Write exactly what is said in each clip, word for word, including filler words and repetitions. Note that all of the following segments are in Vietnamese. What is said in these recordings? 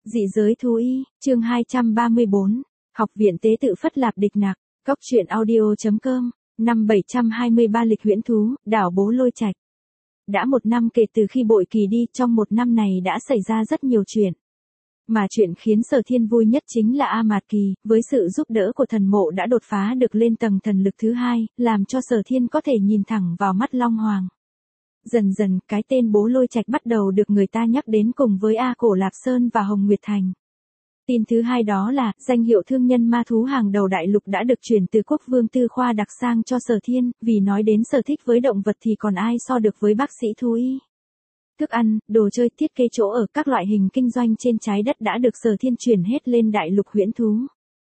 Dị giới thú y, chương hai trăm ba mươi bốn, Học viện tế tự Phất Lạp Địch Nạc, Cốc truyện audio chấm com, năm bảy trăm hai mươi ba lịch huyễn thú, đảo Bố Lôi Trạch. Đã một năm kể từ khi bội kỳ đi, trong một năm này đã xảy ra rất nhiều chuyện. Mà chuyện khiến Sở Thiên vui nhất chính là A Mạt Kỳ, với sự giúp đỡ của thần mộ đã đột phá được lên tầng thần lực thứ hai, làm cho Sở Thiên có thể nhìn thẳng vào mắt Long Hoàng. Dần dần, cái tên Bố Lôi Trạch bắt đầu được người ta nhắc đến cùng với A Cổ Lạp Sơn và Hồng Nguyệt Thành. Tin thứ hai đó là, danh hiệu thương nhân ma thú hàng đầu đại lục đã được chuyển từ Quốc Vương Tư Khoa đặc sang cho Sở Thiên, vì nói đến sở thích với động vật thì còn ai so được với bác sĩ thú y. Thức ăn, đồ chơi, thiết kế chỗ ở các loại hình kinh doanh trên trái đất đã được Sở Thiên chuyển hết lên đại lục huyễn thú.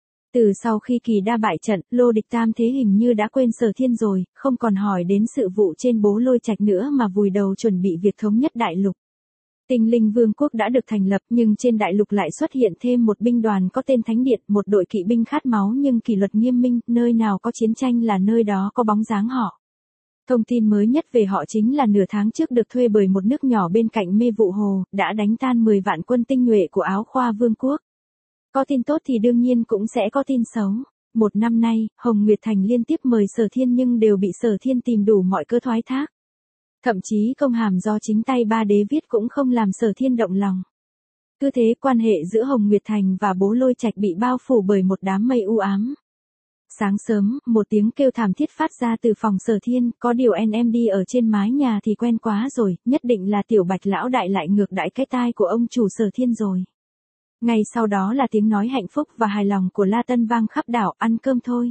Từ sau khi kỳ đa bại trận, Lô Địch Tam Thế hình như đã quên Sở Thiên rồi, không còn hỏi đến sự vụ trên Bố Lôi Trạch nữa mà vùi đầu chuẩn bị việc thống nhất đại lục. Tinh Linh Vương quốc đã được thành lập, nhưng trên đại lục lại xuất hiện thêm một binh đoàn có tên Thánh Điện, một đội kỵ binh khát máu nhưng kỷ luật nghiêm minh, nơi nào có chiến tranh là nơi đó có bóng dáng họ. Thông tin mới nhất về họ chính là nửa tháng trước được thuê bởi một nước nhỏ bên cạnh Mê Vụ Hồ, đã đánh tan mười vạn quân tinh nhuệ của Áo Khoa Vương quốc. Có tin tốt thì đương nhiên cũng sẽ có tin xấu. Một năm nay, Hồng Nguyệt Thành liên tiếp mời Sở Thiên nhưng đều bị Sở Thiên tìm đủ mọi cơ thoái thác. Thậm chí công hàm do chính tay ba đế viết cũng không làm Sở Thiên động lòng. Cứ thế quan hệ giữa Hồng Nguyệt Thành và Bố Lôi Trạch bị bao phủ bởi một đám mây u ám. Sáng sớm, một tiếng kêu thảm thiết phát ra từ phòng Sở Thiên, có điều en em đi ở trên mái nhà thì quen quá rồi, nhất định là Tiểu Bạch lão đại lại ngược đãi cái tai của ông chủ Sở Thiên rồi. Ngay sau đó là tiếng nói hạnh phúc và hài lòng của La Tân vang khắp đảo, ăn cơm thôi.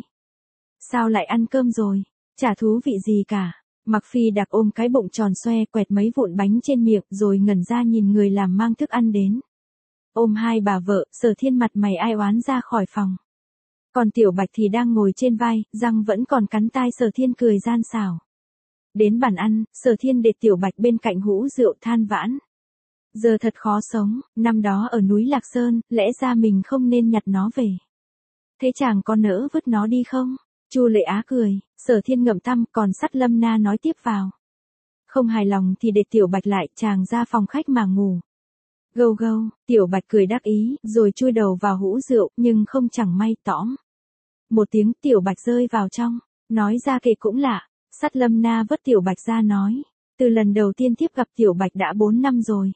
Sao lại ăn cơm rồi? Chả thú vị gì cả. Mặc Phi Đạc ôm cái bụng tròn xoe quẹt mấy vụn bánh trên miệng rồi ngẩn ra nhìn người làm mang thức ăn đến. Ôm hai bà vợ, Sở Thiên mặt mày ai oán ra khỏi phòng. Còn Tiểu Bạch thì đang ngồi trên vai, răng vẫn còn cắn tai Sở Thiên cười gian xảo. Đến bàn ăn, Sở Thiên để Tiểu Bạch bên cạnh hũ rượu than vãn. Giờ thật khó sống, năm đó ở núi Lạc Sơn, lẽ ra mình không nên nhặt nó về. Thế chàng có nỡ vứt nó đi không? Chu Lệ Á cười, Sở Thiên ngậm tăm, còn Sắt Lâm Na nói tiếp vào. Không hài lòng thì để Tiểu Bạch lại, chàng ra phòng khách mà ngủ. Gâu gâu, Tiểu Bạch cười đắc ý, rồi chui đầu vào hũ rượu, nhưng không chẳng may tõm. Một tiếng Tiểu Bạch rơi vào trong, nói ra kệ cũng lạ, Sắt Lâm Na vớt Tiểu Bạch ra nói. Từ lần đầu tiên tiếp gặp Tiểu Bạch đã bốn năm rồi.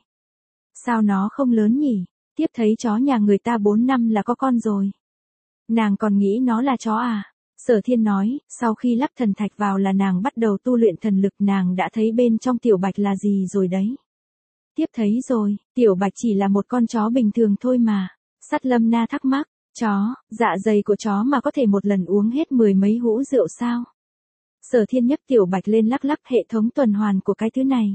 Sao nó không lớn nhỉ? Tiếp thấy chó nhà người ta bốn năm là có con rồi. Nàng còn nghĩ nó là chó à? Sở Thiên nói, sau khi lắp thần thạch vào là nàng bắt đầu tu luyện thần lực, nàng đã thấy bên trong Tiểu Bạch là gì rồi đấy. Tiếp thấy rồi, Tiểu Bạch chỉ là một con chó bình thường thôi mà. Sắt Lâm Na thắc mắc, chó, dạ dày của chó mà có thể một lần uống hết mười mấy hũ rượu sao? Sở Thiên nhấc Tiểu Bạch lên lắc lắc, hệ thống tuần hoàn của cái thứ này.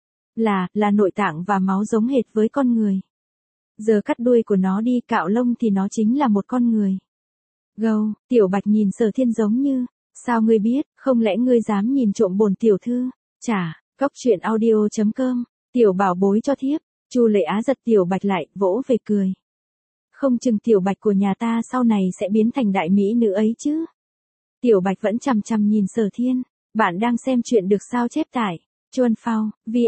Là, là nội tạng và máu giống hệt với con người. Giờ cắt đuôi của nó đi, cạo lông thì nó chính là một con người. Gâu, Tiểu Bạch nhìn Sở Thiên giống như, sao ngươi biết, không lẽ ngươi dám nhìn trộm bổn tiểu thư? Chả, Cốc truyện audio chấm com, Tiểu bảo bối cho thiếp. Chu Lệ Á giật Tiểu Bạch lại, vỗ về cười. Không chừng Tiểu Bạch của nhà ta sau này sẽ biến thành đại mỹ nữ ấy chứ. Tiểu Bạch vẫn chằm chằm nhìn Sở Thiên. Bạn đang xem chuyện được sao chép tải. Chuan phao,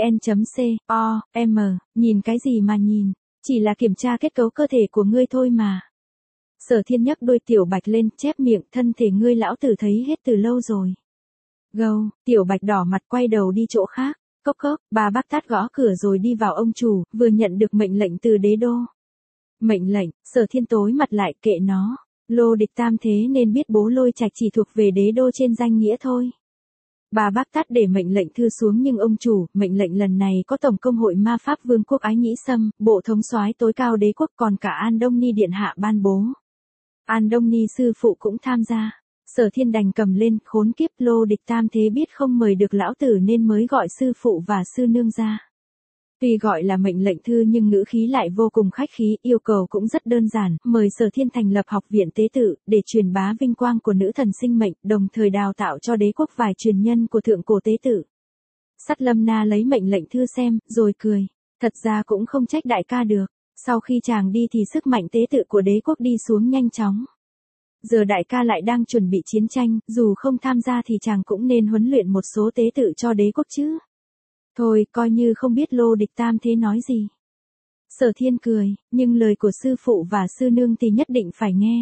vn.com, nhìn cái gì mà nhìn, chỉ là kiểm tra kết cấu cơ thể của ngươi thôi mà. Sở Thiên nhấc đôi Tiểu Bạch lên, chép miệng, thân thể ngươi lão tử thấy hết từ lâu rồi. Gâu, Tiểu Bạch đỏ mặt quay đầu đi chỗ khác. Cốc cốc, bà bác tát gõ cửa rồi đi vào. Ông chủ, vừa nhận được mệnh lệnh từ đế đô. Mệnh lệnh, Sở Thiên tối mặt lại, kệ nó. Lô Địch Tam Thế nên biết Bố Lôi Trạch chỉ thuộc về đế đô trên danh nghĩa thôi. Bà bác tát để mệnh lệnh thư xuống, nhưng ông chủ, mệnh lệnh lần này có Tổng công hội Ma Pháp Vương quốc Ái Nhĩ Sâm, Bộ thống soái tối cao đế quốc, còn cả An Đông Ni điện hạ ban bố. An Đông Ni sư phụ cũng tham gia. Sở Thiên đành cầm lên, khốn kiếp, Lô Địch Tam Thế biết không mời được lão tử nên mới gọi sư phụ và sư nương ra. Tuy gọi là mệnh lệnh thư nhưng ngữ khí lại vô cùng khách khí, yêu cầu cũng rất đơn giản, mời Sở Thiên thành lập học viện tế tự, để truyền bá vinh quang của nữ thần sinh mệnh, đồng thời đào tạo cho đế quốc vài truyền nhân của thượng cổ tế tự. Sắt Lâm Na lấy mệnh lệnh thư xem, rồi cười. Thật ra cũng không trách đại ca được, sau khi chàng đi thì sức mạnh tế tự của đế quốc đi xuống nhanh chóng. Giờ đại ca lại đang chuẩn bị chiến tranh, dù không tham gia thì chàng cũng nên huấn luyện một số tế tự cho đế quốc chứ. Thôi, coi như không biết Lô Địch Tam Thế nói gì. Sở Thiên cười, nhưng lời của sư phụ và sư nương thì nhất định phải nghe.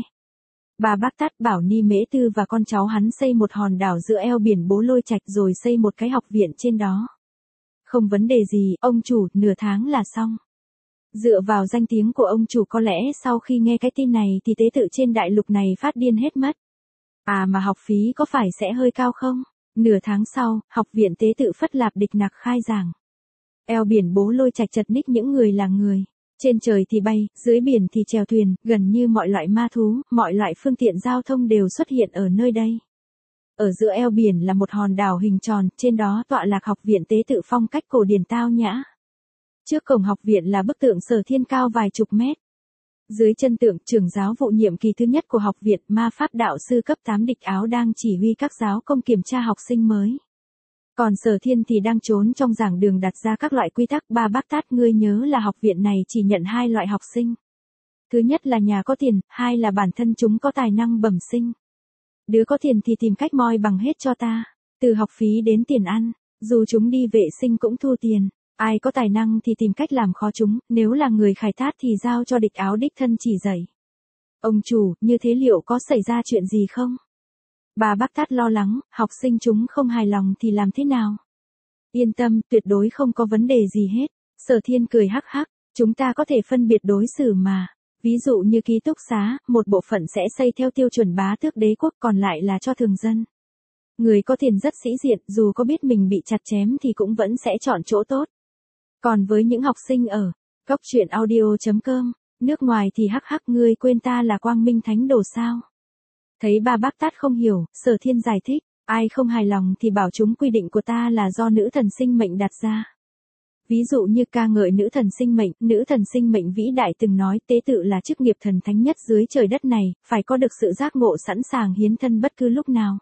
Bà bác tát bảo Ni Mễ Tư và con cháu hắn xây một hòn đảo giữa eo biển Bố Lôi Trạch rồi xây một cái học viện trên đó. Không vấn đề gì, ông chủ, nửa tháng là xong. Dựa vào danh tiếng của ông chủ có lẽ sau khi nghe cái tin này thì tế tự trên đại lục này phát điên hết mất. À mà học phí có phải sẽ hơi cao không? Nửa tháng sau, học viện tế tự Phất Lạp Địch Nặc khai giảng. Eo biển Bố Lôi Trạch chật ních những người là người. Trên trời thì bay, dưới biển thì chèo thuyền, gần như mọi loại ma thú, mọi loại phương tiện giao thông đều xuất hiện ở nơi đây. Ở giữa eo biển là một hòn đảo hình tròn, trên đó tọa lạc học viện tế tự phong cách cổ điển tao nhã. Trước cổng học viện là bức tượng Sở Thiên cao vài chục mét. Dưới chân tượng, trưởng giáo vụ nhiệm kỳ thứ nhất của học viện, ma pháp đạo sư cấp tám Địch Áo đang chỉ huy các giáo công kiểm tra học sinh mới. Còn Sở Thiên thì đang trốn trong giảng đường đặt ra các loại quy tắc. Ba bác tát, ngươi nhớ là học viện này chỉ nhận hai loại học sinh. Thứ nhất là nhà có tiền, hai là bản thân chúng có tài năng bẩm sinh. Đứa có tiền thì tìm cách moi bằng hết cho ta. Từ học phí đến tiền ăn, dù chúng đi vệ sinh cũng thu tiền. Ai có tài năng thì tìm cách làm khó chúng, nếu là người khai thác thì giao cho Địch Áo đích thân chỉ dạy. Ông chủ, như thế liệu có xảy ra chuyện gì không? Bà bác tát lo lắng, học sinh chúng không hài lòng thì làm thế nào? Yên tâm, tuyệt đối không có vấn đề gì hết. Sở Thiên cười hắc hắc, chúng ta có thể phân biệt đối xử mà. Ví dụ như ký túc xá, một bộ phận sẽ xây theo tiêu chuẩn bá tước đế quốc, còn lại là cho thường dân. Người có tiền rất sĩ diện, dù có biết mình bị chặt chém thì cũng vẫn sẽ chọn chỗ tốt. Còn với những học sinh ở Cóc Truyện Audio chấm com, nước ngoài thì hắc hắc, ngươi quên ta là Quang Minh Thánh Đồ sao? Thấy ba bác tát không hiểu, Sở Thiên giải thích, ai không hài lòng thì bảo chúng quy định của ta là do nữ thần sinh mệnh đặt ra. Ví dụ như ca ngợi nữ thần sinh mệnh, nữ thần sinh mệnh vĩ đại từng nói tế tự là chức nghiệp thần thánh nhất dưới trời đất này, phải có được sự giác ngộ sẵn sàng hiến thân bất cứ lúc nào.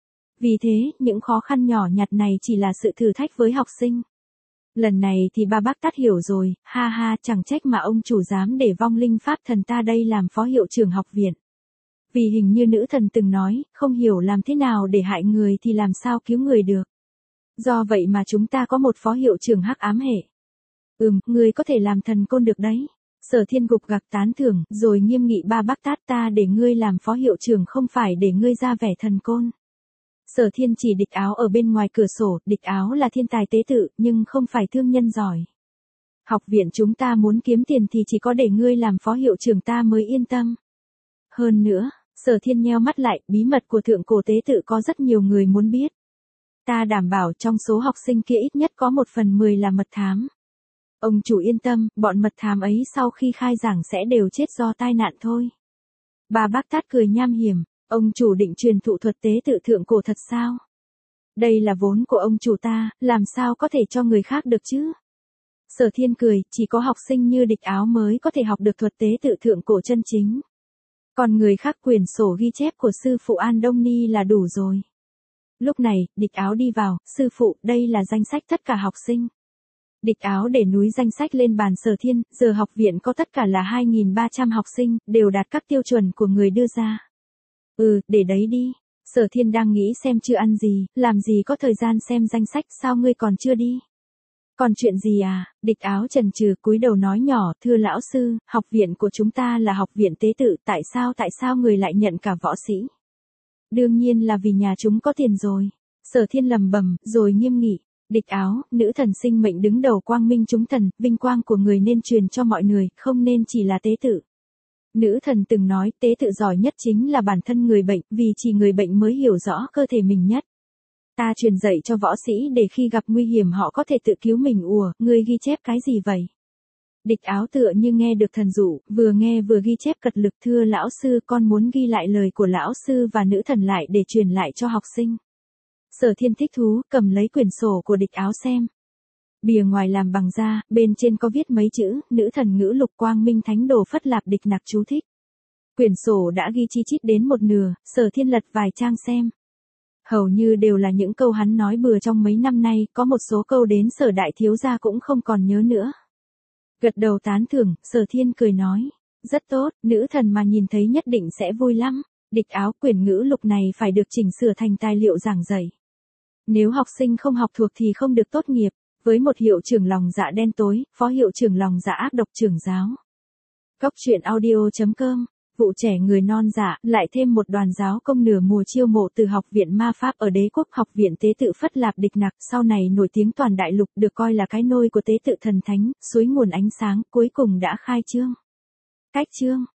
Vì thế, những khó khăn nhỏ nhặt này chỉ là sự thử thách với học sinh. Lần này thì ba bác tát hiểu rồi, ha ha, chẳng trách mà ông chủ dám để vong linh pháp thần ta đây làm phó hiệu trưởng học viện. Vì hình như nữ thần từng nói, không hiểu làm thế nào để hại người thì làm sao cứu người được. Do vậy mà chúng ta có một phó hiệu trưởng hắc ám hệ. Ừm, ngươi có thể làm thần côn được đấy. Sở Thiên gục gặc tán thưởng, rồi nghiêm nghị, ba bác tát, ta để ngươi làm phó hiệu trưởng không phải để ngươi ra vẻ thần côn. Sở Thiên chỉ Địch Áo ở bên ngoài cửa sổ, Địch Áo là thiên tài tế tự, nhưng không phải thương nhân giỏi. Học viện chúng ta muốn kiếm tiền thì chỉ có để ngươi làm phó hiệu trưởng ta mới yên tâm. Hơn nữa, Sở Thiên nheo mắt lại, bí mật của thượng cổ tế tự có rất nhiều người muốn biết. Ta đảm bảo trong số học sinh kia ít nhất có một phần mười là mật thám. Ông chủ yên tâm, bọn mật thám ấy sau khi khai giảng sẽ đều chết do tai nạn thôi. Bà bác tát cười nham hiểm, ông chủ định truyền thụ thuật tế tự thượng cổ thật sao? Đây là vốn của ông chủ ta, làm sao có thể cho người khác được chứ? Sở Thiên cười, chỉ có học sinh như Địch Áo mới có thể học được thuật tế tự thượng cổ chân chính. Còn người khác quyển sổ ghi chép của sư phụ An Đông Ni là đủ rồi. Lúc này, Địch Áo đi vào, sư phụ, đây là danh sách tất cả học sinh. Địch Áo để núi danh sách lên bàn Sở Thiên, giờ học viện có tất cả là hai nghìn ba trăm học sinh, đều đạt các tiêu chuẩn của người đưa ra. Ừ, để đấy đi. Sở Thiên đang nghĩ xem chưa ăn gì, làm gì có thời gian xem danh sách, sao ngươi còn chưa đi? Còn chuyện gì à? Địch Áo chần chừ cúi đầu nói nhỏ, thưa lão sư, học viện của chúng ta là học viện tế tự, tại sao tại sao người lại nhận cả võ sĩ? Đương nhiên là vì nhà chúng có tiền rồi. Sở Thiên lầm bầm, rồi nghiêm nghị. Địch Áo, nữ thần sinh mệnh đứng đầu quang minh chúng thần, vinh quang của người nên truyền cho mọi người, không nên chỉ là tế tự. Nữ thần từng nói, tế tự giỏi nhất chính là bản thân người bệnh, vì chỉ người bệnh mới hiểu rõ cơ thể mình nhất. Ta truyền dạy cho võ sĩ để khi gặp nguy hiểm họ có thể tự cứu mình. Ùa, ngươi ghi chép cái gì vậy? Địch Áo tựa như nghe được thần dụ, vừa nghe vừa ghi chép cật lực, thưa lão sư, con muốn ghi lại lời của lão sư và nữ thần lại để truyền lại cho học sinh. Sở Thiên thích thú, cầm lấy quyển sổ của Địch Áo xem. Bìa ngoài làm bằng da, bên trên có viết mấy chữ, nữ thần ngữ lục Quang Minh Thánh Đồ Phất Lạp Địch Nặc chú thích. Quyển sổ đã ghi chi chít đến một nửa, Sở Thiên lật vài trang xem. Hầu như đều là những câu hắn nói bừa trong mấy năm nay, có một số câu đến Sở đại thiếu gia cũng không còn nhớ nữa. Gật đầu tán thưởng, Sở Thiên cười nói, rất tốt, nữ thần mà nhìn thấy nhất định sẽ vui lắm. Địch Áo, quyển ngữ lục này phải được chỉnh sửa thành tài liệu giảng dạy. Nếu học sinh không học thuộc thì không được tốt nghiệp. Với một hiệu trưởng lòng dạ đen tối, phó hiệu trưởng lòng dạ ác độc trưởng giáo. Cóc truyện audio.com, vụ trẻ người non dạ, lại thêm một đoàn giáo công nửa mùa chiêu mộ từ Học viện Ma Pháp ở Đế quốc Học viện Tế tự Phất Lạp Địch Nặc, sau này nổi tiếng toàn đại lục, được coi là cái nôi của tế tự thần thánh, suối nguồn ánh sáng, cuối cùng đã khai trương. Cách chương